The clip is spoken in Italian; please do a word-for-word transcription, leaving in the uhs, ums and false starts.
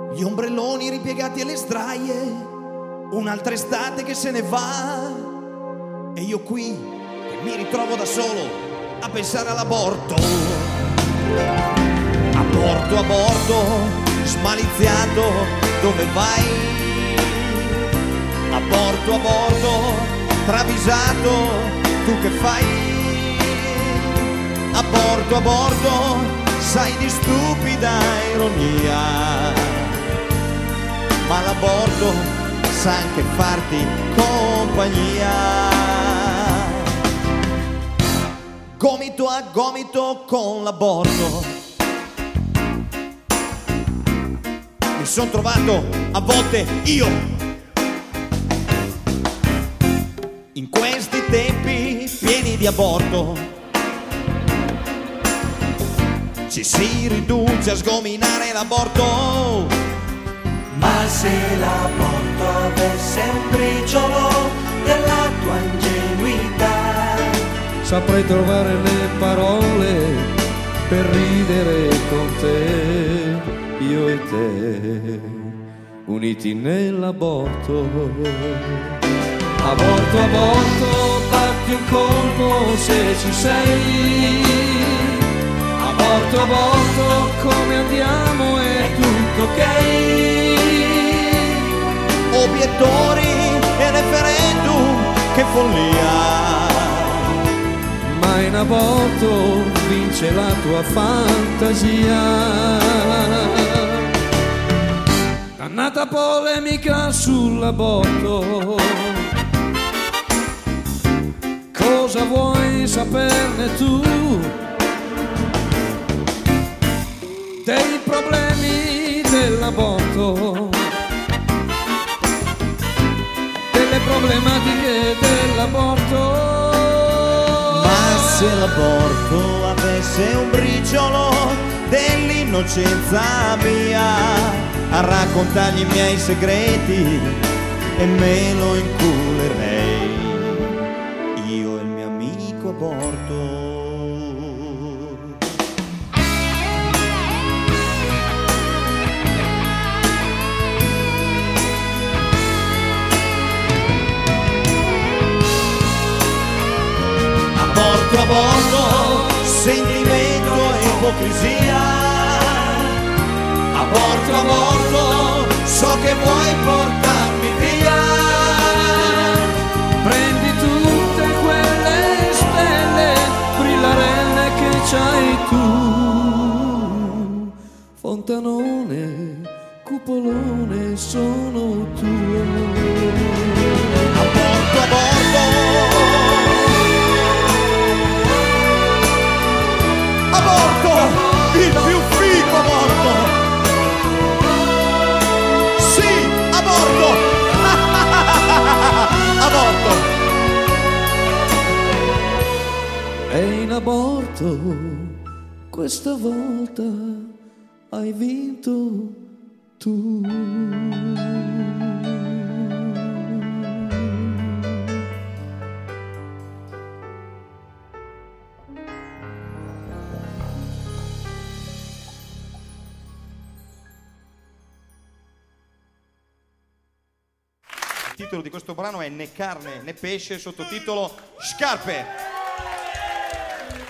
gli ombrelloni ripiegati alle sdraie, un'altra estate che se ne va, e io qui che mi ritrovo da solo a pensare all'aborto. Aborto, aborto, smaliziato, dove vai? Aborto, aborto, travisato, tu che fai? Aborto, aborto, sai di stupida ironia, ma l'aborto sa anche farti compagnia. Gomito a gomito con l'aborto mi son trovato a volte io in questi tempi pieni di aborto. Ci si riduce a sgominare l'aborto, ma se l'aborto avesse un briciolo della tua ingenuità, saprei trovare le parole per ridere con te, io e te, uniti nell'aborto. Aborto, aborto, batti un colpo se ci sei. Aborto, aborto, come andiamo è tutto ok. Obiettori e referendum, che follia, ma in aborto vince la tua fantasia. Dannata polemica sull'aborto, cosa vuoi saperne tu dei problemi dell'aborto, delle problematiche dell'aborto? Ma se l'aborto avesse un briciolo dell'innocenza mia, a raccontargli i miei segreti e me lo inculerei, io e il mio amico aborto. Aborto, aborto, sentimento e ipocrisia. Aborto, aborto, so che vuoi portarmi via. Prendi tutte quelle stelle brillarelle che c'hai tu, fontanone, cupolone sono tue. Aborto, aborto, aborto, il più figo aborto. Sì, aborto. Aborto. E in aborto questa volta hai vinto tu. Il titolo di questo brano è Né carne né pesce, sottotitolo Scarpe.